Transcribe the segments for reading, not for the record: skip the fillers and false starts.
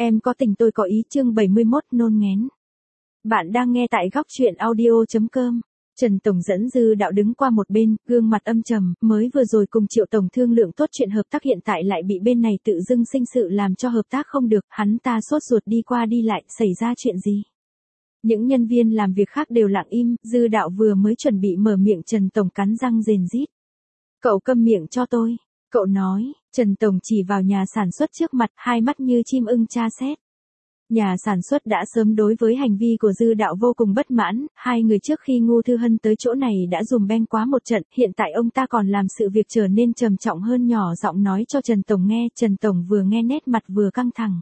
Em có tình tôi có ý chương 71 nôn ngén. Bạn đang nghe tại góc truyện audio.com. Trần Tổng dẫn Dư Đạo đứng qua một bên, gương mặt âm trầm, mới vừa rồi cùng Triệu Tổng thương lượng tốt chuyện hợp tác hiện tại lại bị bên này tự dưng sinh sự làm cho hợp tác không được, hắn ta sốt ruột đi qua đi lại, xảy ra chuyện gì? Những nhân viên làm việc khác đều lặng im, Dư Đạo vừa mới chuẩn bị mở miệng Trần Tổng cắn răng rền rít. Cậu câm miệng cho tôi. Cậu nói, Trần Tổng chỉ vào nhà sản xuất trước mặt, hai mắt như chim ưng tra xét. Nhà sản xuất đã sớm đối với hành vi của Dư Đạo vô cùng bất mãn, hai người trước khi Ngô Thư Hân tới chỗ này đã dùm beng quá một trận, hiện tại ông ta còn làm sự việc trở nên trầm trọng hơn, nhỏ giọng nói cho Trần Tổng nghe, Trần Tổng vừa nghe nét mặt vừa căng thẳng.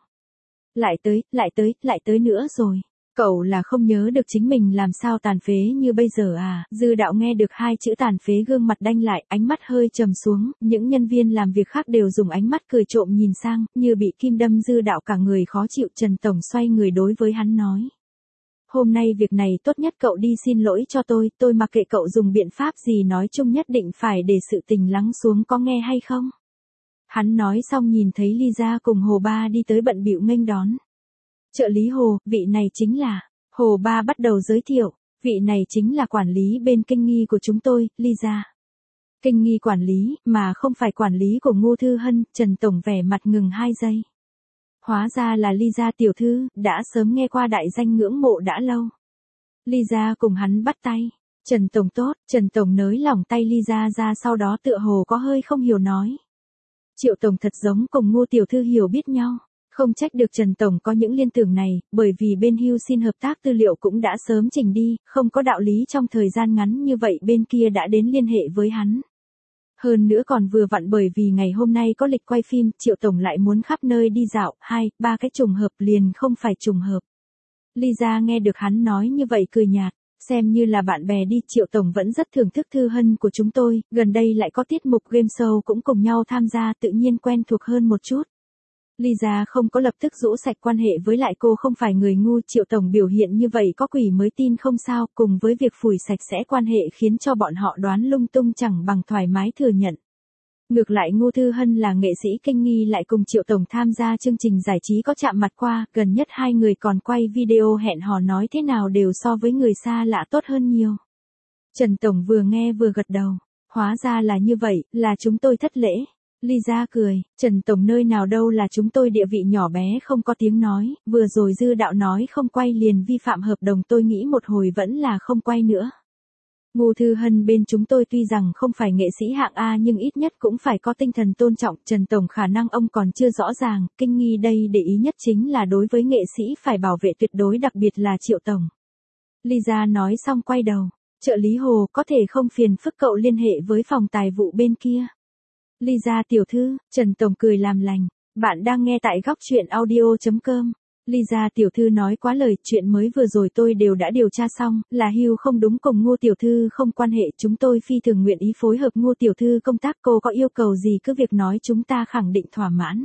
Lại tới nữa rồi. Cậu là không nhớ được chính mình làm sao tàn phế như bây giờ à? Dư Đạo nghe được hai chữ tàn phế gương mặt đanh lại, ánh mắt hơi trầm xuống, những nhân viên làm việc khác đều dùng ánh mắt cười trộm nhìn sang, như bị kim đâm. Dư Đạo cả người khó chịu. Trần Tổng xoay người đối với hắn nói. Hôm nay việc này tốt nhất cậu đi xin lỗi cho tôi mặc kệ cậu dùng biện pháp gì, nói chung nhất định phải để sự tình lắng xuống, có nghe hay không? Hắn nói xong nhìn thấy Lisa cùng Hồ Ba đi tới bận bịu nghênh đón. Trợ lý Hồ, vị này chính là, Hồ Ba bắt đầu giới thiệu, vị này chính là quản lý bên kinh nghi của chúng tôi, Lisa. Kinh nghi quản lý, mà không phải quản lý của Ngô Thư Hân. Trần Tổng vẻ mặt ngừng 2 giây. Hóa ra là Lisa tiểu thư, đã sớm nghe qua đại danh, ngưỡng mộ đã lâu. Lisa cùng hắn bắt tay. Trần Tổng tốt. Trần Tổng nới lỏng tay Lisa ra, sau đó tựa hồ có hơi không hiểu nói. Triệu Tổng thật giống cùng Ngô tiểu thư hiểu biết nhau. Không trách được Trần Tổng có những liên tưởng này, bởi vì bên Hưu xin hợp tác tư liệu cũng đã sớm trình đi, không có đạo lý trong thời gian ngắn như vậy bên kia đã đến liên hệ với hắn. Hơn nữa còn vừa vặn bởi vì ngày hôm nay có lịch quay phim, Triệu Tổng lại muốn khắp nơi đi dạo, 2-3 cái trùng hợp liền không phải trùng hợp. Lisa nghe được hắn nói như vậy cười nhạt, xem như là bạn bè đi. Triệu Tổng vẫn rất thưởng thức Thư Hân của chúng tôi, gần đây lại có tiết mục game show cũng cùng nhau tham gia, tự nhiên quen thuộc hơn một chút. Lisa không có lập tức rũ sạch quan hệ, với lại cô không phải người ngu. Triệu Tổng biểu hiện như vậy có quỷ mới tin không sao, cùng với việc phủi sạch sẽ quan hệ khiến cho bọn họ đoán lung tung chẳng bằng thoải mái thừa nhận. Ngược lại Ngô Thư Hân là nghệ sĩ kinh nghi, lại cùng Triệu Tổng tham gia chương trình giải trí có chạm mặt qua, gần nhất hai người còn quay video hẹn hò, nói thế nào đều so với người xa lạ tốt hơn nhiều. Trần Tổng vừa nghe vừa gật đầu, hóa ra là như vậy, là chúng tôi thất lễ. Lisa cười, Trần Tổng nơi nào đâu, là chúng tôi địa vị nhỏ bé không có tiếng nói, vừa rồi Dư Đạo nói không quay liền vi phạm hợp đồng, tôi nghĩ một hồi vẫn là không quay nữa. Ngô Thư Hân bên chúng tôi tuy rằng không phải nghệ sĩ hạng A nhưng ít nhất cũng phải có tinh thần tôn trọng. Trần Tổng khả năng ông còn chưa rõ ràng, kinh nghi đây để ý nhất chính là đối với nghệ sĩ phải bảo vệ tuyệt đối, đặc biệt là Triệu Tổng. Lisa nói xong quay đầu, trợ lý Hồ, có thể không phiền phức cậu liên hệ với phòng tài vụ bên kia. Lisa tiểu thư, Trần Tổng cười làm lành, bạn đang nghe tại góc truyện audio.com. Lisa tiểu thư nói quá lời, chuyện mới vừa rồi tôi đều đã điều tra xong, là Hưu không đúng, cùng Ngô tiểu thư không quan hệ, chúng tôi phi thường nguyện ý phối hợp Ngô tiểu thư công tác, cô có yêu cầu gì cứ việc nói, chúng ta khẳng định thỏa mãn.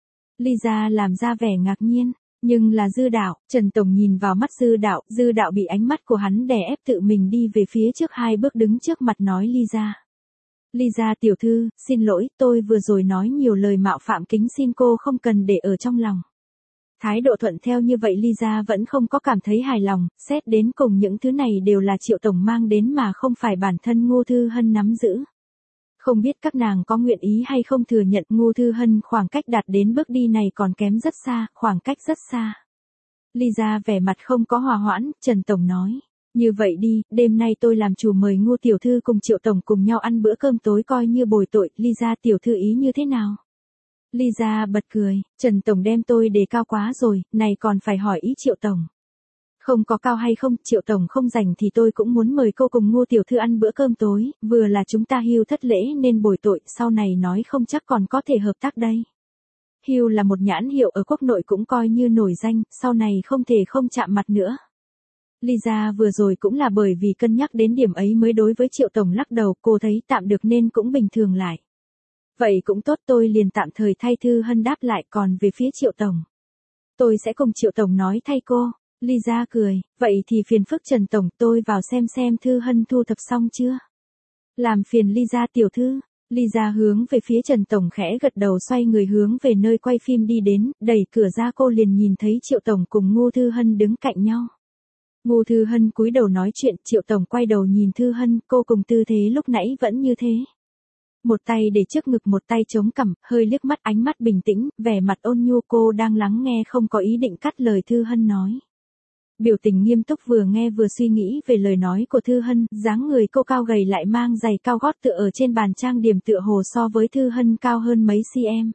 Lisa làm ra vẻ ngạc nhiên, nhưng là Dư Đạo. Trần Tổng nhìn vào mắt Dư Đạo bị ánh mắt của hắn đè ép, tự mình đi về phía trước 2 bước đứng trước mặt nói Lisa tiểu thư, xin lỗi, tôi vừa rồi nói nhiều lời mạo phạm, kính xin cô không cần để ở trong lòng. Thái độ thuận theo như vậy Lisa vẫn không có cảm thấy hài lòng, xét đến cùng những thứ này đều là Triệu Tổng mang đến mà không phải bản thân Ngô Thư Hân nắm giữ. Không biết các nàng có nguyện ý hay không thừa nhận, Ngô Thư Hân khoảng cách đạt đến bước đi này còn kém rất xa, khoảng cách rất xa. Lisa vẻ mặt không có hòa hoãn. Trần Tổng nói. Như vậy đi, đêm nay tôi làm chủ mời Ngô tiểu thư cùng Triệu Tổng cùng nhau ăn bữa cơm tối coi như bồi tội, Lisa tiểu thư ý như thế nào? Lisa bật cười, Trần Tổng đem tôi đề cao quá rồi, này còn phải hỏi ý Triệu Tổng. Không có cao hay không, Triệu Tổng không rảnh thì tôi cũng muốn mời cô cùng Ngô tiểu thư ăn bữa cơm tối, vừa là chúng ta Hưu thất lễ nên bồi tội, sau này nói không chắc còn có thể hợp tác đây. Hưu là một nhãn hiệu ở quốc nội cũng coi như nổi danh, sau này không thể không chạm mặt nữa. Lisa vừa rồi cũng là bởi vì cân nhắc đến điểm ấy mới đối với Triệu Tổng lắc đầu, cô thấy tạm được nên cũng bình thường lại. Vậy cũng tốt, tôi liền tạm thời thay Thư Hân đáp lại, còn về phía Triệu Tổng. Tôi sẽ cùng Triệu Tổng nói thay cô. Lisa cười, vậy thì phiền phức Trần Tổng, tôi vào xem Thư Hân thu thập xong chưa. Làm phiền Lisa tiểu thư. Lisa hướng về phía Trần Tổng khẽ gật đầu xoay người hướng về nơi quay phim đi đến, đẩy cửa ra cô liền nhìn thấy Triệu Tổng cùng Ngô Thư Hân đứng cạnh nhau. Ngô Thư Hân cúi đầu nói chuyện, Triệu Tổng quay đầu nhìn Thư Hân, cô cùng tư thế lúc nãy vẫn như thế. Một tay để trước ngực một tay chống cằm, hơi liếc mắt ánh mắt bình tĩnh, vẻ mặt ôn nhu cô đang lắng nghe không có ý định cắt lời Thư Hân nói. Biểu tình nghiêm túc vừa nghe vừa suy nghĩ về lời nói của Thư Hân, dáng người cô cao gầy lại mang giày cao gót tựa ở trên bàn trang điểm tựa hồ so với Thư Hân cao hơn mấy cm.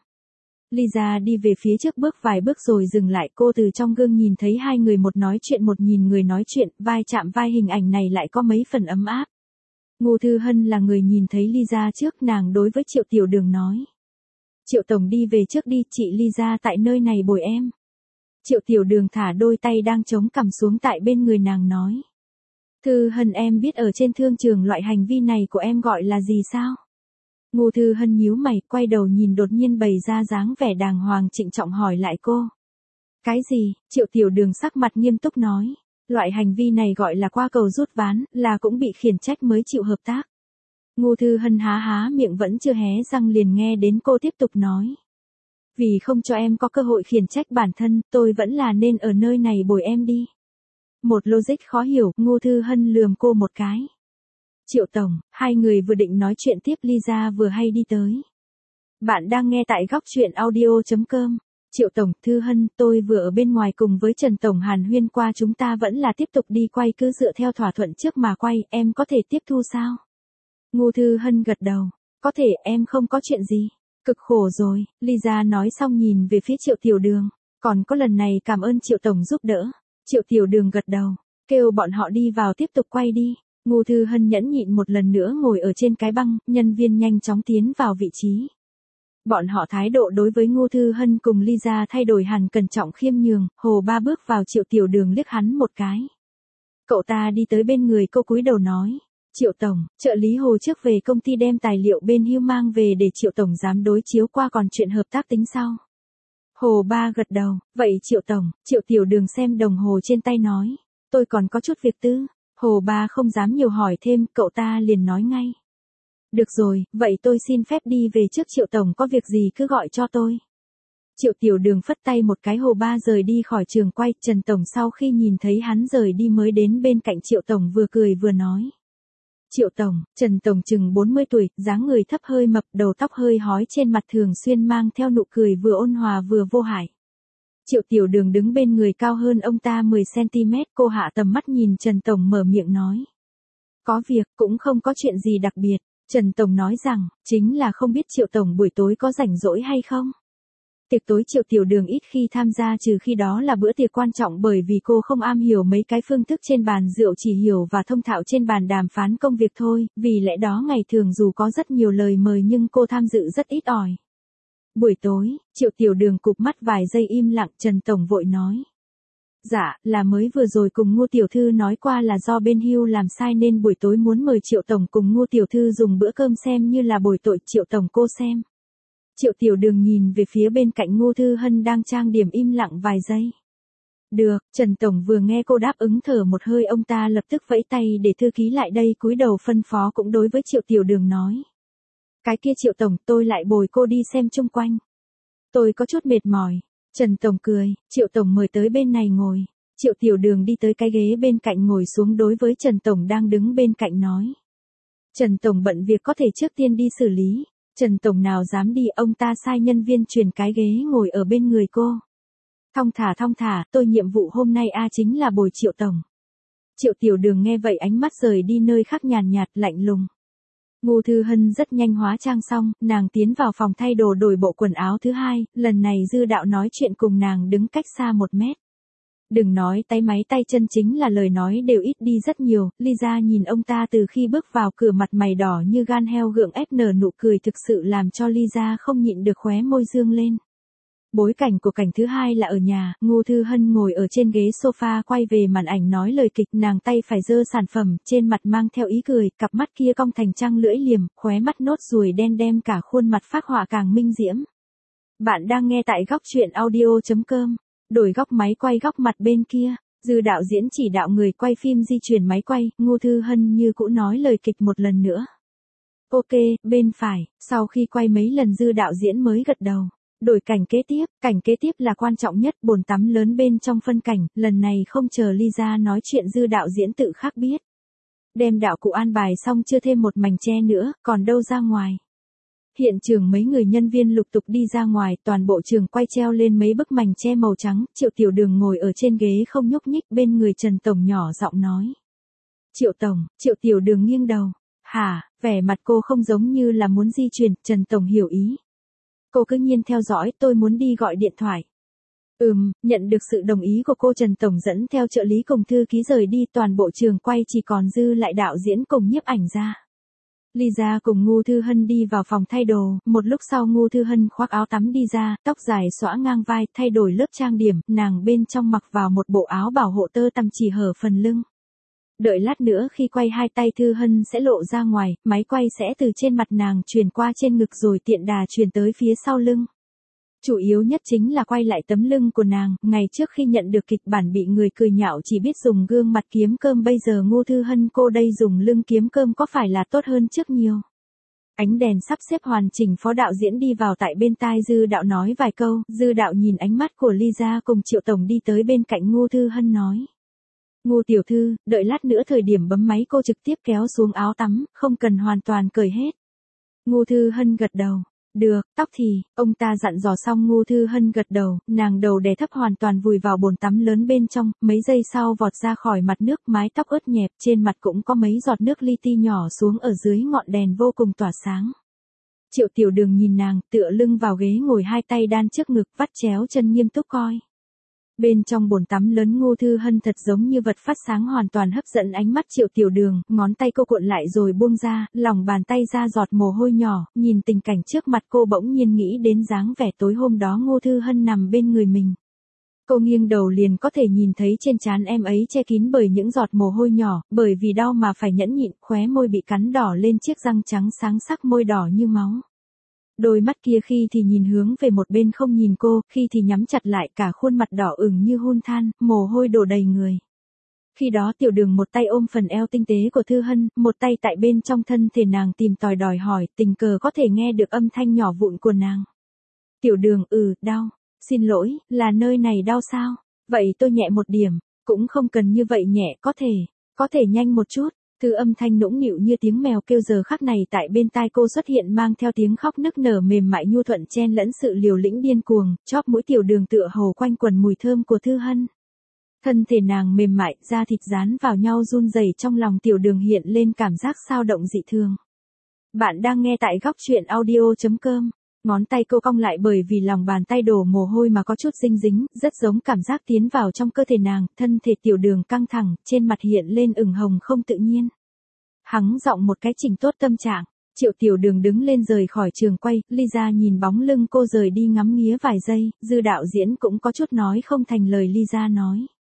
Lisa đi về phía trước bước vài bước rồi dừng lại, cô từ trong gương nhìn thấy hai người một nói chuyện một nhìn người nói chuyện, vai chạm vai hình ảnh này lại có mấy phần ấm áp. Ngô Thư Hân là người nhìn thấy Lisa trước, nàng đối với Triệu Tiểu Đường nói. Triệu Tổng đi về trước đi, chị Lisa tại nơi này bồi em. Triệu Tiểu Đường thả đôi tay đang chống cằm xuống tại bên người nàng nói. Thư Hân em biết ở trên thương trường loại hành vi này của em gọi là gì sao? Ngô Thư Hân nhíu mày, quay đầu nhìn đột nhiên bày ra dáng vẻ đàng hoàng trịnh trọng hỏi lại cô. Cái gì? Triệu Tiểu Đường sắc mặt nghiêm túc nói. Loại hành vi này gọi là qua cầu rút ván, là cũng bị khiển trách mới chịu hợp tác. Ngô Thư Hân há miệng vẫn chưa hé răng liền nghe đến cô tiếp tục nói. Vì không cho em có cơ hội khiển trách bản thân, tôi vẫn là nên ở nơi này bồi em đi. Một logic khó hiểu, Ngô Thư Hân lườm cô một cái. Triệu Tổng, hai người vừa định nói chuyện tiếp Lisa vừa hay đi tới. Bạn đang nghe tại góc truyện audio.com. Triệu Tổng, Thư Hân, tôi vừa ở bên ngoài cùng với Trần Tổng hàn huyên qua, chúng ta vẫn là tiếp tục đi quay, cứ dựa theo thỏa thuận trước mà quay, em có thể tiếp thu sao? Ngô Thư Hân gật đầu. Có thể, em không có chuyện gì. Cực khổ rồi, Lisa nói xong nhìn về phía Triệu Tiểu Đường. Còn có lần này cảm ơn Triệu Tổng giúp đỡ. Triệu Tiểu Đường gật đầu, kêu bọn họ đi vào tiếp tục quay đi. Ngô Thư Hân nhẫn nhịn một lần nữa ngồi ở trên cái băng, nhân viên nhanh chóng tiến vào vị trí. Bọn họ thái độ đối với Ngô Thư Hân cùng Lisa thay đổi hẳn, cẩn trọng khiêm nhường, Hồ Ba bước vào, Triệu Tiểu Đường liếc hắn một cái. Cậu ta đi tới bên người cô cúi đầu nói. Triệu Tổng, trợ lý Hồ trước về công ty đem tài liệu bên Hưu mang về để Triệu Tổng dám đối chiếu qua, còn chuyện hợp tác tính sau. Hồ Ba gật đầu, vậy Triệu Tổng, Triệu Tiểu Đường xem đồng hồ trên tay nói. Tôi còn có chút việc tư. Hồ Ba không dám nhiều hỏi thêm, cậu ta liền nói ngay. Được rồi, vậy tôi xin phép đi về trước, Triệu Tổng có việc gì cứ gọi cho tôi. Triệu Tiểu Đường phất tay một cái, Hồ Ba rời đi khỏi trường quay. Trần Tổng sau khi nhìn thấy hắn rời đi mới đến bên cạnh Triệu Tổng vừa cười vừa nói. Triệu Tổng, Trần Tổng chừng 40 tuổi, dáng người thấp hơi mập, đầu tóc hơi hói, trên mặt thường xuyên mang theo nụ cười vừa ôn hòa vừa vô hại. Triệu Tiểu Đường đứng bên người cao hơn ông ta 10cm, cô hạ tầm mắt nhìn Trần Tổng mở miệng nói. Có việc, cũng không có chuyện gì đặc biệt. Trần Tổng nói rằng, chính là không biết Triệu Tổng buổi tối có rảnh rỗi hay không. Tiệc tối Triệu Tiểu Đường ít khi tham gia, trừ khi đó là bữa tiệc quan trọng, bởi vì cô không am hiểu mấy cái phương thức trên bàn rượu, chỉ hiểu và thông thạo trên bàn đàm phán công việc thôi, vì lẽ đó ngày thường dù có rất nhiều lời mời nhưng cô tham dự rất ít ỏi. Buổi tối, Triệu Tiểu Đường cụp mắt vài giây im lặng, Trần Tổng vội nói. Dạ, là mới vừa rồi cùng Ngô Tiểu Thư nói qua là do bên Hưu làm sai nên buổi tối muốn mời Triệu Tổng cùng Ngô Tiểu Thư dùng bữa cơm xem như là bồi tội. Triệu Tổng cô xem. Triệu Tiểu Đường nhìn về phía bên cạnh Ngô Thư Hân đang trang điểm im lặng vài giây. Được, Trần Tổng vừa nghe cô đáp ứng thở một hơi, ông ta lập tức vẫy tay để thư ký lại đây cúi đầu phân phó, cũng đối với Triệu Tiểu Đường nói. Cái kia Triệu Tổng, tôi lại bồi cô đi xem chung quanh. Tôi có chút mệt mỏi. Trần Tổng cười, Triệu Tổng mời tới bên này ngồi. Triệu Tiểu Đường đi tới cái ghế bên cạnh ngồi xuống, đối với Trần Tổng đang đứng bên cạnh nói. Trần Tổng bận việc có thể trước tiên đi xử lý. Trần Tổng nào dám đi, ông ta sai nhân viên chuyển cái ghế ngồi ở bên người cô. Thong thả, tôi nhiệm vụ hôm nay chính là bồi Triệu Tổng. Triệu Tiểu Đường nghe vậy ánh mắt rời đi nơi khác, nhàn nhạt, lạnh lùng. Ngô Thư Hân rất nhanh hóa trang xong, nàng tiến vào phòng thay đồ đổi bộ quần áo thứ hai, lần này Dư Đạo nói chuyện cùng nàng đứng cách xa 1 mét. Đừng nói tay máy tay chân, chính là lời nói đều ít đi rất nhiều. Lisa nhìn ông ta từ khi bước vào cửa, mặt mày đỏ như gan heo, gượng ép nở nụ cười, thực sự làm cho Lisa không nhịn được khóe môi dương lên. Bối cảnh của cảnh thứ hai là ở nhà, Ngô Thư Hân ngồi ở trên ghế sofa quay về màn ảnh nói lời kịch, nàng tay phải giơ sản phẩm, trên mặt mang theo ý cười, cặp mắt kia cong thành trăng lưỡi liềm, khóe mắt nốt ruồi đen đem cả khuôn mặt phác họa càng minh diễm. Bạn đang nghe tại góc truyện audio.com. Đổi góc máy quay góc mặt bên kia, Dư đạo diễn chỉ đạo người quay phim di chuyển máy quay, Ngô Thư Hân như cũ nói lời kịch một lần nữa. Ok, bên phải, sau khi quay mấy lần Dư đạo diễn mới gật đầu. Đổi cảnh kế tiếp là quan trọng nhất, bồn tắm lớn bên trong phân cảnh, lần này không chờ Lisa nói chuyện Dư đạo diễn tự khắc biết. Đem đạo cụ an bài xong chưa thêm một mảnh che nữa, còn đâu ra ngoài. Hiện trường mấy người nhân viên lục tục đi ra ngoài, toàn bộ trường quay treo lên mấy bức mảnh che màu trắng, Triệu Tiểu Đường ngồi ở trên ghế không nhúc nhích, bên người Trần Tổng nhỏ giọng nói. Triệu Tổng, Triệu Tiểu Đường nghiêng đầu. Hả, vẻ mặt cô không giống như là muốn di chuyển, Trần Tổng hiểu ý. Cô cứ nhiên theo dõi, tôi muốn đi gọi điện thoại. Nhận được sự đồng ý của cô, Trần Tổng dẫn theo trợ lý cùng thư ký rời đi, toàn bộ trường quay chỉ còn dư lại đạo diễn cùng nhiếp ảnh ra. Lisa cùng Ngô Thư Hân đi vào phòng thay đồ, một lúc sau Ngô Thư Hân khoác áo tắm đi ra, tóc dài xõa ngang vai, thay đổi lớp trang điểm, nàng bên trong mặc vào một bộ áo bảo hộ tơ tằm chỉ hở phần lưng. Đợi lát nữa khi quay hai tay Thư Hân sẽ lộ ra ngoài, máy quay sẽ từ trên mặt nàng truyền qua trên ngực rồi tiện đà truyền tới phía sau lưng. Chủ yếu nhất chính là quay lại tấm lưng của nàng, ngày trước khi nhận được kịch bản bị người cười nhạo chỉ biết dùng gương mặt kiếm cơm, bây giờ Ngô Thư Hân cô đây dùng lưng kiếm cơm có phải là tốt hơn trước nhiều. Ánh đèn sắp xếp hoàn chỉnh, phó đạo diễn đi vào, tại bên tai Dư đạo nói vài câu, Dư đạo nhìn ánh mắt của Lisa cùng Triệu Tổng đi tới bên cạnh Ngô Thư Hân nói. Ngô tiểu thư, đợi lát nữa thời điểm bấm máy cô trực tiếp kéo xuống áo tắm, không cần hoàn toàn cởi hết. Ngô Thư Hân gật đầu. Được, tóc thì, ông ta dặn dò xong Ngô Thư Hân gật đầu, nàng đầu đè thấp hoàn toàn vùi vào bồn tắm lớn bên trong, mấy giây sau vọt ra khỏi mặt nước, mái tóc ướt nhẹp, trên mặt cũng có mấy giọt nước li ti nhỏ xuống ở dưới ngọn đèn vô cùng tỏa sáng. Triệu Tiểu Đường nhìn nàng, tựa lưng vào ghế ngồi, hai tay đan trước ngực, vắt chéo chân nghiêm túc coi. Bên trong bồn tắm lớn Ngô Thư Hân thật giống như vật phát sáng, hoàn toàn hấp dẫn ánh mắt Triệu Tiểu Đường, ngón tay cô cuộn lại rồi buông ra, lòng bàn tay ra giọt mồ hôi nhỏ, nhìn tình cảnh trước mặt cô bỗng nhiên nghĩ đến dáng vẻ tối hôm đó Ngô Thư Hân nằm bên người mình. Cô nghiêng đầu liền có thể nhìn thấy trên trán em ấy che kín bởi những giọt mồ hôi nhỏ, bởi vì đau mà phải nhẫn nhịn, khóe môi bị cắn đỏ lên, chiếc răng trắng sáng sắc, môi đỏ như máu. Đôi mắt kia khi thì nhìn hướng về một bên không nhìn cô, khi thì nhắm chặt lại, cả khuôn mặt đỏ ửng như hun than, mồ hôi đổ đầy người. Khi đó Tiểu Đường một tay ôm phần eo tinh tế của Thư Hân, một tay tại bên trong thân thể nàng tìm tòi đòi hỏi, tình cờ có thể nghe được âm thanh nhỏ vụn của nàng. Tiểu Đường, đau, xin lỗi, là nơi này đau sao? Vậy tôi nhẹ một điểm, cũng không cần như vậy nhẹ, có thể nhanh một chút. Từ âm thanh nũng nịu như tiếng mèo kêu giờ khắc này tại bên tai cô xuất hiện, mang theo tiếng khóc nức nở mềm mại nhu thuận chen lẫn sự liều lĩnh điên cuồng, chóp mũi Tiểu Đường tựa hồ quanh quần mùi thơm của Thư Hân. Thân thể nàng mềm mại, da thịt dán vào nhau run rẩy, trong lòng Tiểu Đường hiện lên cảm giác sao động dị thường. Bạn đang nghe tại góc truyện audio.com. Ngón tay cô cong lại bởi vì lòng bàn tay đổ mồ hôi mà có chút dinh dính, rất giống cảm giác tiến vào trong cơ thể nàng, thân thể Tiểu Đường căng thẳng, trên mặt hiện lên ửng hồng không tự nhiên. Hắng giọng một cái chỉnh tốt tâm trạng, Triệu Tiểu Đường đứng lên rời khỏi trường quay, Lisa nhìn bóng lưng cô rời đi ngắm nghía vài giây, Dư đạo diễn cũng có chút nói không thành lời. Lisa nói.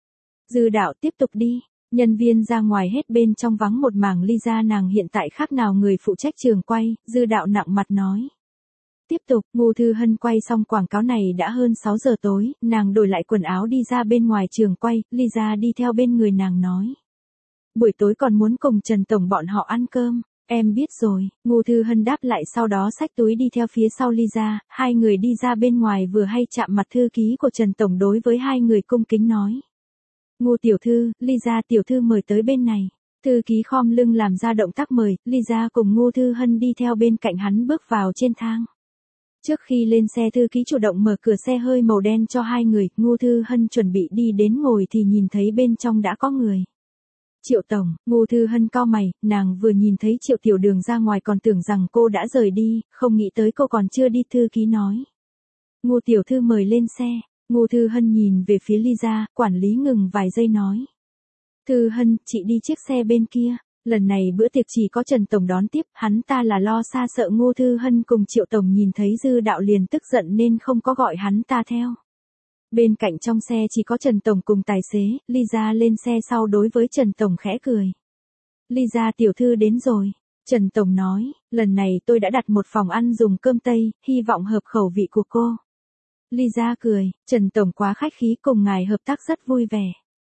Dư đạo tiếp tục đi. Nhân viên ra ngoài hết, bên trong vắng một mảng. Lisa nàng hiện tại khác nào người phụ trách trường quay, Dư đạo nặng mặt nói. Tiếp tục, Ngô Thư Hân quay xong quảng cáo này đã hơn 6 giờ tối, nàng đổi lại quần áo đi ra bên ngoài trường quay, Lisa đi theo bên người nàng nói. Buổi tối còn muốn cùng Trần Tổng bọn họ ăn cơm, em biết rồi, Ngô Thư Hân đáp lại, sau đó xách túi đi theo phía sau Lisa, hai người đi ra bên ngoài vừa hay chạm mặt thư ký của Trần Tổng, đối với hai người cung kính nói. Ngô tiểu thư, Lisa tiểu thư mời tới bên này. Thư ký khom lưng làm ra động tác mời, Lisa cùng Ngô Thư Hân đi theo bên cạnh hắn bước vào trên thang. Trước khi lên xe, thư ký chủ động mở cửa xe hơi màu đen cho hai người, Ngô Thư Hân chuẩn bị đi đến ngồi thì nhìn thấy bên trong đã có người. Triệu Tổng, Ngô Thư Hân cau mày, nàng vừa nhìn thấy Triệu Tiểu Đường ra ngoài còn tưởng rằng cô đã rời đi, không nghĩ tới cô còn chưa đi. Thư ký nói. Ngô tiểu thư mời lên xe. Ngô Thư Hân nhìn về phía Lisa, quản lý ngừng vài giây nói. Thư Hân, chị đi chiếc xe bên kia. Lần này bữa tiệc chỉ có Trần Tổng đón tiếp, hắn ta là lo xa sợ Ngô Thư Hân cùng Triệu Tổng nhìn thấy Dư đạo liền tức giận nên không có gọi hắn ta theo. Bên cạnh trong xe chỉ có Trần Tổng cùng tài xế, Lisa lên xe sau đối với Trần Tổng khẽ cười. Lisa tiểu thư đến rồi. Trần Tổng nói, lần này tôi đã đặt một phòng ăn dùng cơm Tây, hy vọng hợp khẩu vị của cô. Lisa cười, Trần Tổng quá khách khí, cùng ngài hợp tác rất vui vẻ.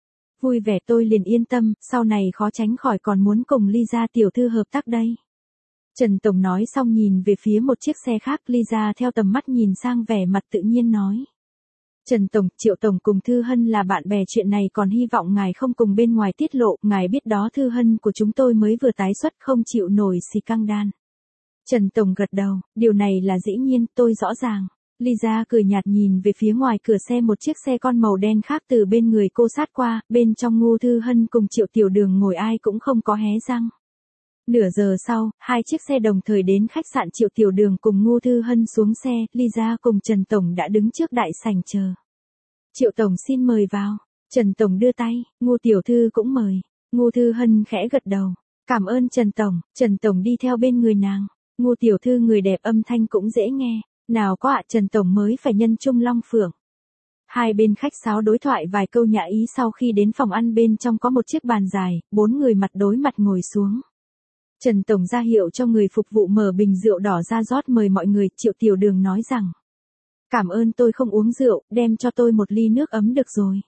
Vui vẻ tôi liền yên tâm, sau này khó tránh khỏi còn muốn cùng Lisa tiểu thư hợp tác đây. Trần Tổng nói xong nhìn về phía một chiếc xe khác, Lisa theo tầm mắt nhìn sang vẻ mặt tự nhiên nói. Trần Tổng, Triệu Tổng cùng Thư Hân là bạn bè, chuyện này còn hy vọng ngài không cùng bên ngoài tiết lộ, ngài biết đó, Thư Hân của chúng tôi mới vừa tái xuất không chịu nổi xì căng đan. Trần Tổng gật đầu, điều này là dĩ nhiên, tôi rõ ràng. Lisa cười nhạt nhìn về phía ngoài cửa xe, một chiếc xe con màu đen khác từ bên người cô sát qua, bên trong Ngô Thư Hân cùng Triệu Tiểu Đường ngồi ai cũng không có hé răng. Nửa giờ sau, hai chiếc xe đồng thời đến khách sạn, Triệu Tiểu Đường cùng Ngô Thư Hân xuống xe, Lisa cùng Trần Tổng đã đứng trước đại sảnh chờ. Triệu Tổng xin mời vào. Trần Tổng đưa tay, Ngô Tiểu Thư cũng mời. Ngô Thư Hân khẽ gật đầu. Cảm ơn Trần Tổng. Trần Tổng đi theo bên người nàng. Ngô Tiểu Thư người đẹp, âm thanh cũng dễ nghe. Nào có ạ, Trần Tổng mới phải nhân trung long phượng. Hai bên khách sáo đối thoại vài câu nhã ý, sau khi đến phòng ăn bên trong có một chiếc bàn dài, 4 người mặt đối mặt ngồi xuống. Trần Tổng ra hiệu cho người phục vụ mở bình rượu đỏ ra rót mời mọi người, Triệu Tiểu Đường nói rằng. Cảm ơn, tôi không uống rượu, đem cho tôi một ly nước ấm được rồi.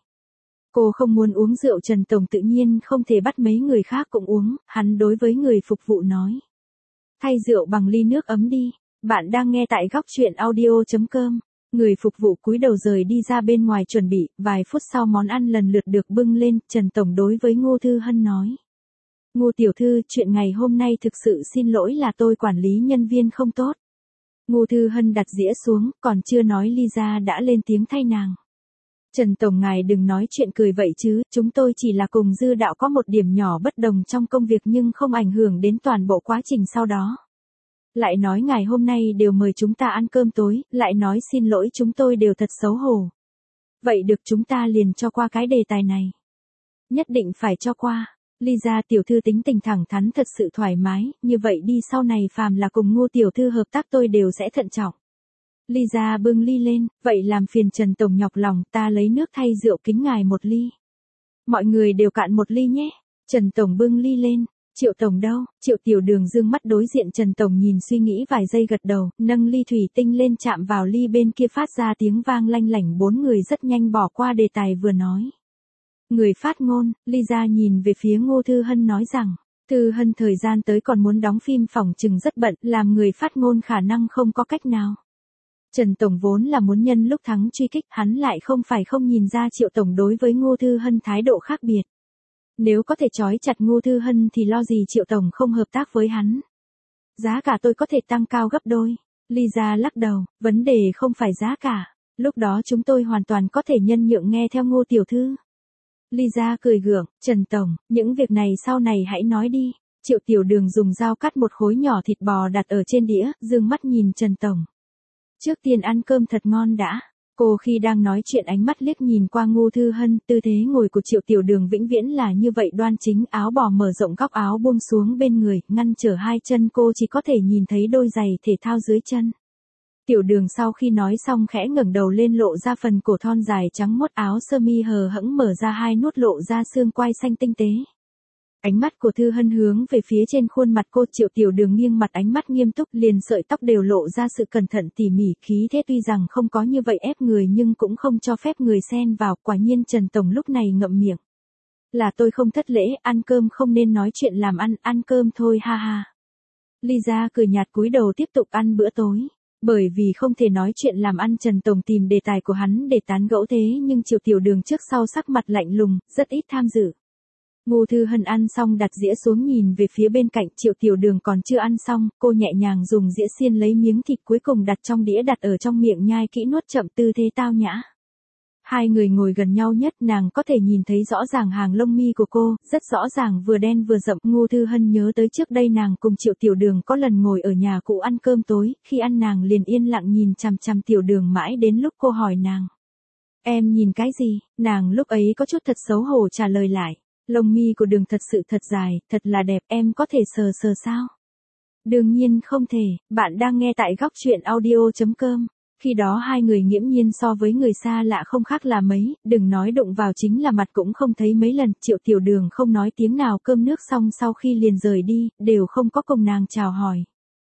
Cô không muốn uống rượu, Trần Tổng tự nhiên không thể bắt mấy người khác cũng uống, hắn đối với người phục vụ nói. Thay rượu bằng ly nước ấm đi, bạn đang nghe tại góc truyện audio.com. Người phục vụ cúi đầu rời đi ra bên ngoài chuẩn bị, vài phút sau món ăn lần lượt được bưng lên, Trần Tổng đối với Ngô Thư Hân nói. Ngô Tiểu Thư, chuyện ngày hôm nay thực sự xin lỗi là tôi quản lý nhân viên không tốt. Ngô Thư Hân đặt dĩa xuống, còn chưa nói Lisa đã lên tiếng thay nàng. Trần Tổng ngài đừng nói chuyện cười vậy chứ, chúng tôi chỉ là cùng Dư Đạo có một điểm nhỏ bất đồng trong công việc nhưng không ảnh hưởng đến toàn bộ quá trình sau đó. Lại nói ngày hôm nay đều mời chúng ta ăn cơm tối, lại nói xin lỗi chúng tôi đều thật xấu hổ. Vậy được, chúng ta liền cho qua cái đề tài này. Nhất định phải cho qua. Lisa Tiểu Thư tính tình thẳng thắn, thật sự thoải mái, như vậy đi, sau này phàm là cùng Ngô Tiểu Thư hợp tác tôi đều sẽ thận trọng. Lisa bưng ly lên, vậy làm phiền Trần Tổng nhọc lòng, ta lấy nước thay rượu kính ngài một ly. Mọi người đều cạn một ly nhé. Trần Tổng bưng ly lên. Triệu Tổng đâu? Triệu Tiểu Đường dương mắt đối diện Trần Tổng, nhìn suy nghĩ vài giây gật đầu, nâng ly thủy tinh lên chạm vào ly bên kia phát ra tiếng vang lanh lảnh, 4 người rất nhanh bỏ qua đề tài vừa nói. Người phát ngôn, Lisa nhìn về phía Ngô Thư Hân nói rằng, Thư Hân thời gian tới còn muốn đóng phim, phỏng chừng rất bận, làm người phát ngôn khả năng không có cách nào. Trần Tổng vốn là muốn nhân lúc thắng truy kích, hắn lại không phải không nhìn ra Triệu Tổng đối với Ngô Thư Hân thái độ khác biệt. Nếu có thể trói chặt Ngô Thư Hân thì lo gì Triệu Tổng không hợp tác với hắn. Giá cả tôi có thể tăng cao gấp đôi. Lisa lắc đầu, vấn đề không phải giá cả. Lúc đó chúng tôi hoàn toàn có thể nhân nhượng nghe theo Ngô Tiểu Thư. Lisa cười gượng, Trần Tổng, những việc này sau này hãy nói đi. Triệu Tiểu Đường dùng dao cắt một khối nhỏ thịt bò đặt ở trên đĩa, dương mắt nhìn Trần Tổng. Trước tiên ăn cơm thật ngon đã. Cô khi đang nói chuyện ánh mắt liếc nhìn qua Ngô Thư Hân, tư thế ngồi của Triệu Tiểu Đường vĩnh viễn là như vậy đoan chính, áo bò mở rộng, góc áo buông xuống bên người, ngăn trở hai chân cô, chỉ có thể nhìn thấy đôi giày thể thao dưới chân. Tiểu Đường sau khi nói xong khẽ ngẩng đầu lên, lộ ra phần cổ thon dài trắng mốt, áo sơ mi hờ hững mở ra hai nút, lộ ra xương quai xanh tinh tế. Ánh mắt của Thư Hân hướng về phía trên khuôn mặt cô, Triệu Tiểu Đường nghiêng mặt, ánh mắt nghiêm túc, liền sợi tóc đều lộ ra sự cẩn thận tỉ mỉ, khí thế tuy rằng không có như vậy ép người nhưng cũng không cho phép người xen vào, quả nhiên Trần Tổng lúc này ngậm miệng. Là tôi không thất lễ, ăn cơm không nên nói chuyện làm ăn, ăn cơm thôi ha ha. Lisa cười nhạt cúi đầu tiếp tục ăn bữa tối. Bởi vì không thể nói chuyện làm ăn, Trần Tổng tìm đề tài của hắn để tán gẫu, thế nhưng Triệu Tiểu Đường trước sau sắc mặt lạnh lùng, rất ít tham dự. Ngô Thư Hân ăn xong đặt dĩa xuống nhìn về phía bên cạnh, Triệu Tiểu Đường còn chưa ăn xong, cô nhẹ nhàng dùng dĩa xiên lấy miếng thịt cuối cùng đặt trong đĩa, đặt ở trong miệng nhai kỹ nuốt chậm, tư thế tao nhã. Hai người ngồi gần nhau nhất, nàng có thể nhìn thấy rõ ràng hàng lông mi của cô, rất rõ ràng vừa đen vừa rậm. Ngô Thư Hân nhớ tới trước đây nàng cùng Triệu Tiểu Đường có lần ngồi ở nhà cũ ăn cơm tối, khi ăn nàng liền yên lặng nhìn chằm chằm Tiểu Đường mãi đến lúc cô hỏi nàng. Em nhìn cái gì? Nàng lúc ấy có chút thật xấu hổ trả lời lại. Lông mi của Đường thật sự thật dài, thật là đẹp, em có thể sờ sờ sao? Đương nhiên không thể, bạn đang nghe tại góc truyện audio.com. Khi đó hai người nghiễm nhiên so với người xa lạ không khác là mấy, đừng nói đụng vào, chính là mặt cũng không thấy mấy lần. Triệu Tiểu Đường không nói tiếng nào, cơm nước xong sau khi liền rời đi, đều không có cùng nàng chào hỏi.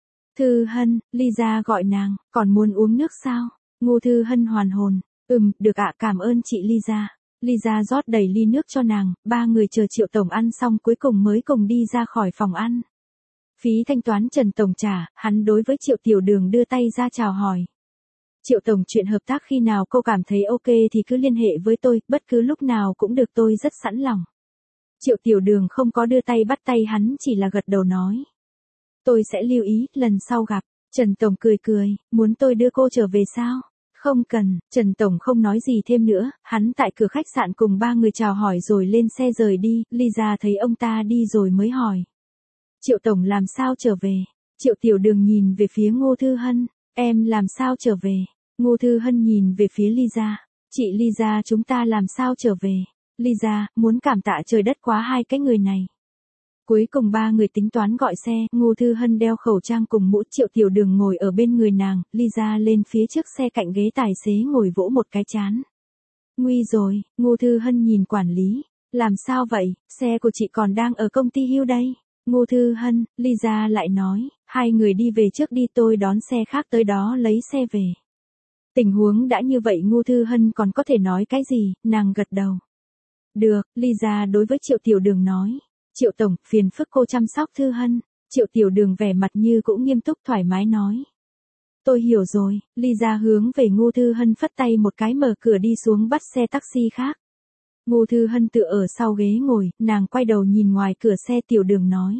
Thư Hân, Lisa gọi nàng, còn muốn uống nước sao? Ngô Thư Hân hoàn hồn, được ạ, cảm ơn chị Lisa. Lisa rót đầy ly nước cho nàng, ba người chờ Triệu Tổng ăn xong cuối cùng mới cùng đi ra khỏi phòng ăn. Phí thanh toán Trần Tổng trả, hắn đối với Triệu Tiểu Đường đưa tay ra chào hỏi. Triệu Tổng, chuyện hợp tác khi nào cô cảm thấy ok thì cứ liên hệ với tôi, bất cứ lúc nào cũng được, tôi rất sẵn lòng. Triệu Tiểu Đường không có đưa tay bắt tay hắn, chỉ là gật đầu nói. Tôi sẽ lưu ý, lần sau gặp. Trần Tổng cười cười, muốn tôi đưa cô trở về sao? Không cần, Trần Tổng không nói gì thêm nữa, hắn tại cửa khách sạn cùng 3 người chào hỏi rồi lên xe rời đi, Lisa thấy ông ta đi rồi mới hỏi. Triệu Tổng làm sao trở về? Triệu Tiểu Đường nhìn về phía Ngô Thư Hân, em làm sao trở về? Ngô Thư Hân nhìn về phía Lisa, chị Lisa, chúng ta làm sao trở về? Lisa, muốn cảm tạ trời đất quá hai cái người này. Cuối cùng 3 người tính toán gọi xe, Ngô Thư Hân đeo khẩu trang cùng mũ, Triệu Tiểu Đường ngồi ở bên người nàng, Lisa lên phía trước xe cạnh ghế tài xế ngồi vỗ một cái chán. Nguy rồi, Ngô Thư Hân nhìn quản lý, làm sao vậy, xe của chị còn đang ở công ty hưu đây. Ngô Thư Hân, Lisa lại nói, hai người đi về trước đi, tôi đón xe khác tới đó lấy xe về. Tình huống đã như vậy Ngô Thư Hân còn có thể nói cái gì, nàng gật đầu. Được, Lisa đối với Triệu Tiểu Đường nói. Triệu Tổng, phiền phức cô chăm sóc Thư Hân. Triệu Tiểu Đường vẻ mặt như cũng nghiêm túc thoải mái nói. Tôi hiểu rồi, Lisa hướng về Ngô Thư Hân phất tay một cái mở cửa đi xuống bắt xe taxi khác. Ngô Thư Hân tựa ở sau ghế ngồi, nàng quay đầu nhìn ngoài cửa xe, Tiểu Đường nói.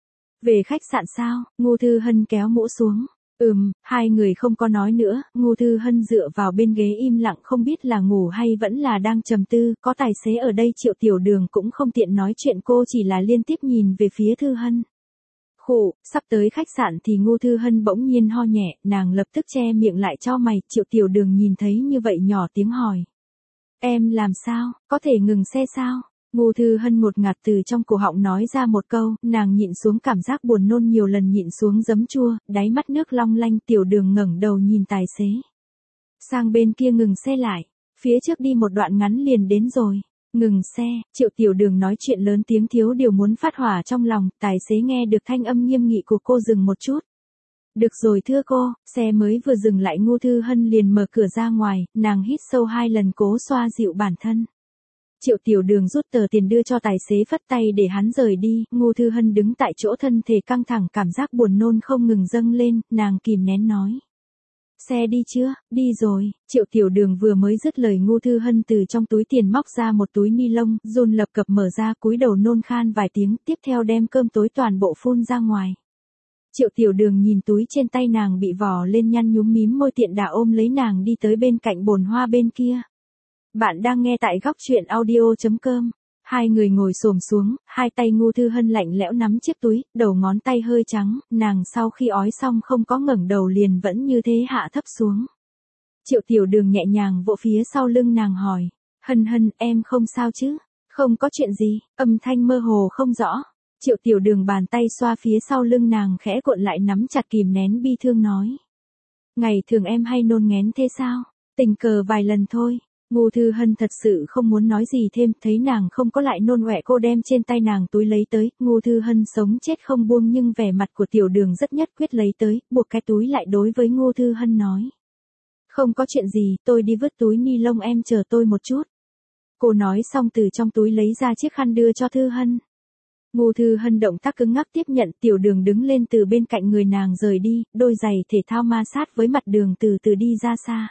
Về khách sạn sao? Ngô Thư Hân kéo mũ xuống. Hai người không có nói nữa, Ngô Thư Hân dựa vào bên ghế im lặng, không biết là ngủ hay vẫn là đang trầm tư, có tài xế ở đây Triệu Tiểu Đường cũng không tiện nói chuyện, cô chỉ là liên tiếp nhìn về phía Thư Hân. Khụ, sắp tới khách sạn thì Ngô Thư Hân bỗng nhiên ho nhẹ, nàng lập tức che miệng lại cho mày, Triệu Tiểu Đường nhìn thấy như vậy nhỏ tiếng hỏi. Em làm sao, có thể ngừng xe sao? Ngô Thư Hân ngột ngạt từ trong cổ họng nói ra một câu, nàng nhịn xuống cảm giác buồn nôn nhiều lần, nhịn xuống giấm chua, đáy mắt nước long lanh. Tiểu Đường ngẩng đầu nhìn tài xế. Sang bên kia ngừng xe lại, phía trước đi một đoạn ngắn liền đến rồi. Ngừng xe, Triệu Tiểu Đường nói chuyện lớn tiếng thiếu điều muốn phát hỏa trong lòng, tài xế nghe được thanh âm nghiêm nghị của cô dừng một chút. Được rồi thưa cô, xe mới vừa dừng lại Ngô Thư Hân liền mở cửa ra ngoài, nàng hít sâu 2 lần cố xoa dịu bản thân. Triệu Tiểu Đường rút tờ tiền đưa cho tài xế phất tay để hắn rời đi, Ngô Thư Hân đứng tại chỗ thân thể căng thẳng, cảm giác buồn nôn không ngừng dâng lên, nàng kìm nén nói. Xe đi chưa? Đi rồi. Triệu Tiểu Đường vừa mới dứt lời Ngô Thư Hân từ trong túi tiền móc ra một túi ni lông, run lập cập mở ra, cúi đầu nôn khan vài tiếng, tiếp theo đem cơm tối toàn bộ phun ra ngoài. Triệu Tiểu Đường nhìn túi trên tay nàng bị vò lên, nhăn nhúm mím môi, tiện đà ôm lấy nàng đi tới bên cạnh bồn hoa bên kia. Bạn đang nghe tại góc truyện audio.com. Hai người ngồi xổm xuống, hai tay Ngô Thư Hân lạnh lẽo nắm chiếc túi, đầu ngón tay hơi trắng, nàng sau khi ói xong không có ngẩng đầu liền vẫn như thế hạ thấp xuống. Triệu Tiểu Đường nhẹ nhàng vỗ phía sau lưng nàng hỏi, Hân Hân, em không sao chứ? Không có chuyện gì, âm thanh mơ hồ không rõ. Triệu Tiểu Đường bàn tay xoa phía sau lưng nàng khẽ cuộn lại nắm chặt kìm nén bi thương nói. Ngày thường em hay nôn nghén thế sao? Tình cờ vài lần thôi. Ngô Thư Hân thật sự không muốn nói gì thêm, thấy nàng không có lại nôn ọe, cô đem trên tay nàng túi lấy tới, Ngô Thư Hân sống chết không buông, nhưng vẻ mặt của Tiểu Đường rất nhất quyết lấy tới, buộc cái túi lại đối với Ngô Thư Hân nói. Không có chuyện gì, tôi đi vứt túi ni lông, em chờ tôi một chút. Cô nói xong từ trong túi lấy ra chiếc khăn đưa cho Thư Hân. Ngô Thư Hân động tác cứng ngắc tiếp nhận, Tiểu Đường đứng lên từ bên cạnh người nàng rời đi, đôi giày thể thao ma sát với mặt đường từ từ đi ra xa.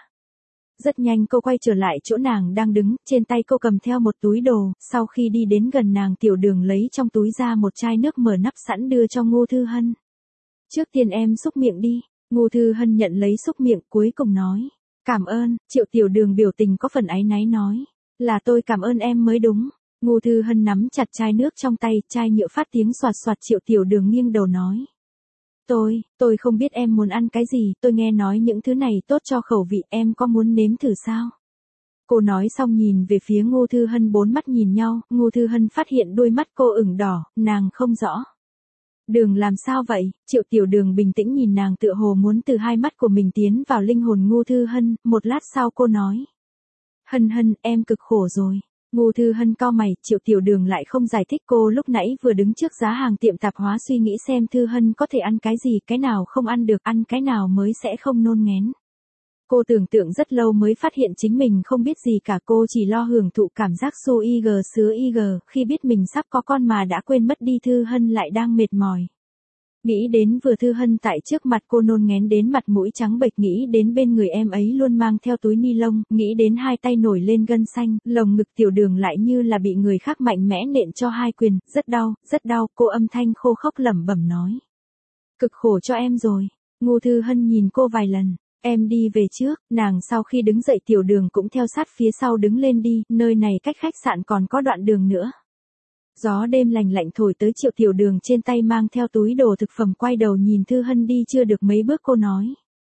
Rất nhanh cô quay trở lại chỗ nàng đang đứng, trên tay cô cầm theo một túi đồ, sau khi đi đến gần nàng, Tiểu Đường lấy trong túi ra một chai nước mở nắp sẵn đưa cho Ngô Thư Hân. Trước tiên em xúc miệng đi. Ngô Thư Hân nhận lấy xúc miệng, cuối cùng nói. Cảm ơn. Triệu Tiểu Đường biểu tình có phần áy náy nói. Là tôi cảm ơn em mới đúng. Ngô Thư Hân nắm chặt chai nước trong tay, chai nhựa phát tiếng xoạt xoạt. Triệu Tiểu Đường nghiêng đầu nói. Tôi không biết em muốn ăn cái gì, tôi nghe nói những thứ này tốt cho khẩu vị, em có muốn nếm thử sao? Cô nói xong nhìn về phía Ngô Thư Hân, bốn mắt nhìn nhau, Ngô Thư Hân phát hiện đôi mắt cô ửng đỏ, nàng không rõ. Đường làm sao vậy? Triệu Tiểu Đường bình tĩnh nhìn nàng, tựa hồ muốn từ hai mắt của mình tiến vào linh hồn Ngô Thư Hân, một lát sau cô nói. Hân Hân, em cực khổ rồi. Ngô Thư Hân cau mày, Triệu Tiểu Đường lại không giải thích, cô lúc nãy vừa đứng trước giá hàng tiệm tạp hóa suy nghĩ xem Thư Hân có thể ăn cái gì, cái nào không ăn được, ăn cái nào mới sẽ không nôn nghén. Cô tưởng tượng rất lâu mới phát hiện chính mình không biết gì cả, cô chỉ lo hưởng thụ cảm giác xô IG sứa IG, khi biết mình sắp có con mà đã quên mất đi Thư Hân lại đang mệt mỏi. Nghĩ đến vừa Thư Hân tại trước mặt cô nôn ngén đến mặt mũi trắng bệch, nghĩ đến bên người em ấy luôn mang theo túi ni lông, nghĩ đến hai tay nổi lên gân xanh, lồng ngực Tiểu Đường lại như là bị người khác mạnh mẽ nện cho hai quyền, rất đau, cô âm thanh khô khốc lẩm bẩm nói. Cực khổ cho em rồi. Ngô Thư Hân nhìn cô vài lần. Em đi về trước, nàng sau khi đứng dậy Tiểu Đường cũng theo sát phía sau đứng lên đi, nơi này cách khách sạn còn có đoạn đường nữa. Gió đêm lành lạnh thổi tới, Triệu Tiểu Đường trên tay mang theo túi đồ thực phẩm quay đầu nhìn Thư Hân đi chưa được mấy bước cô nói.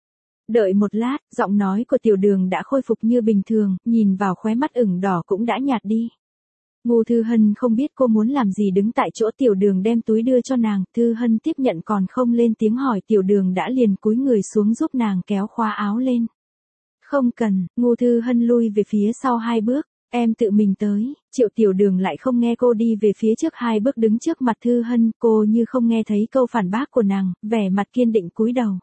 Đợi một lát, giọng nói của Tiểu Đường đã khôi phục như bình thường, nhìn vào khóe mắt ửng đỏ cũng đã nhạt đi. Ngô Thư Hân không biết cô muốn làm gì, đứng tại chỗ Tiểu Đường đem túi đưa cho nàng, Thư Hân tiếp nhận còn không lên tiếng hỏi, Tiểu Đường đã liền cúi người xuống giúp nàng kéo khóa áo lên. Không cần, Ngô Thư Hân lui về phía sau 2 bước, em tự mình tới. Triệu Tiểu Đường lại không nghe cô, đi về phía trước 2 bước đứng trước mặt Thư Hân, cô như không nghe thấy câu phản bác của nàng, vẻ mặt kiên định cúi đầu.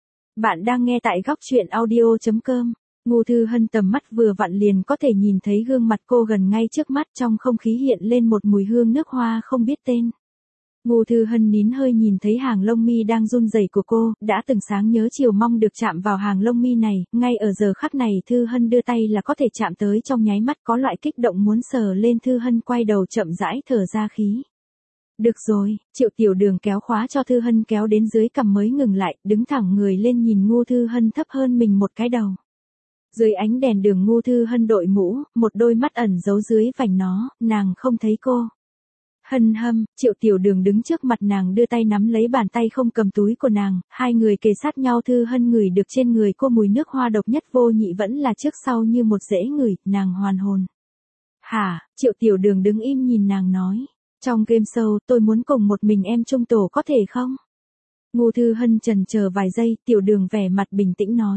Bạn đang nghe tại góc truyện audio.com. Ngô Thư Hân tầm mắt vừa vặn liền có thể nhìn thấy gương mặt cô gần ngay trước mắt, trong không khí hiện lên một mùi hương nước hoa không biết tên. Ngô Thư Hân nín hơi nhìn thấy hàng lông mi đang run rẩy của cô, đã từng sáng nhớ chiều mong được chạm vào hàng lông mi này, ngay ở giờ khắc này Thư Hân đưa tay là có thể chạm tới, trong nháy mắt có loại kích động muốn sờ lên. Thư Hân quay đầu chậm rãi thở ra khí. Được rồi, Triệu Tiểu Đường kéo khóa cho Thư Hân kéo đến dưới cằm mới ngừng lại, đứng thẳng người lên nhìn Ngô Thư Hân thấp hơn mình một cái đầu. Dưới ánh đèn đường Ngô Thư Hân đội mũ, một đôi mắt ẩn giấu dưới vành nó, nàng không thấy cô. Hân hâm, Triệu Tiểu Đường đứng trước mặt nàng đưa tay nắm lấy bàn tay không cầm túi của nàng, hai người kề sát nhau. Thư Hân ngửi được trên người cô mùi nước hoa độc nhất vô nhị, vẫn là trước sau như một dễ ngửi, nàng hoàn hồn. Hả, Triệu Tiểu Đường đứng im nhìn nàng nói. Trong game show, tôi muốn cùng một mình em chung tổ có thể không? Ngô Thư Hân chần chờ vài giây, Tiểu Đường vẻ mặt bình tĩnh nói.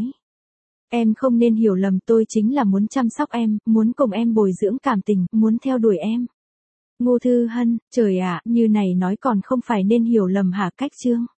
Em không nên hiểu lầm, tôi chính là muốn chăm sóc em, muốn cùng em bồi dưỡng cảm tình, muốn theo đuổi em. Ngô Thư Hân, trời ạ, như này nói còn không phải nên hiểu lầm hả? Cách chương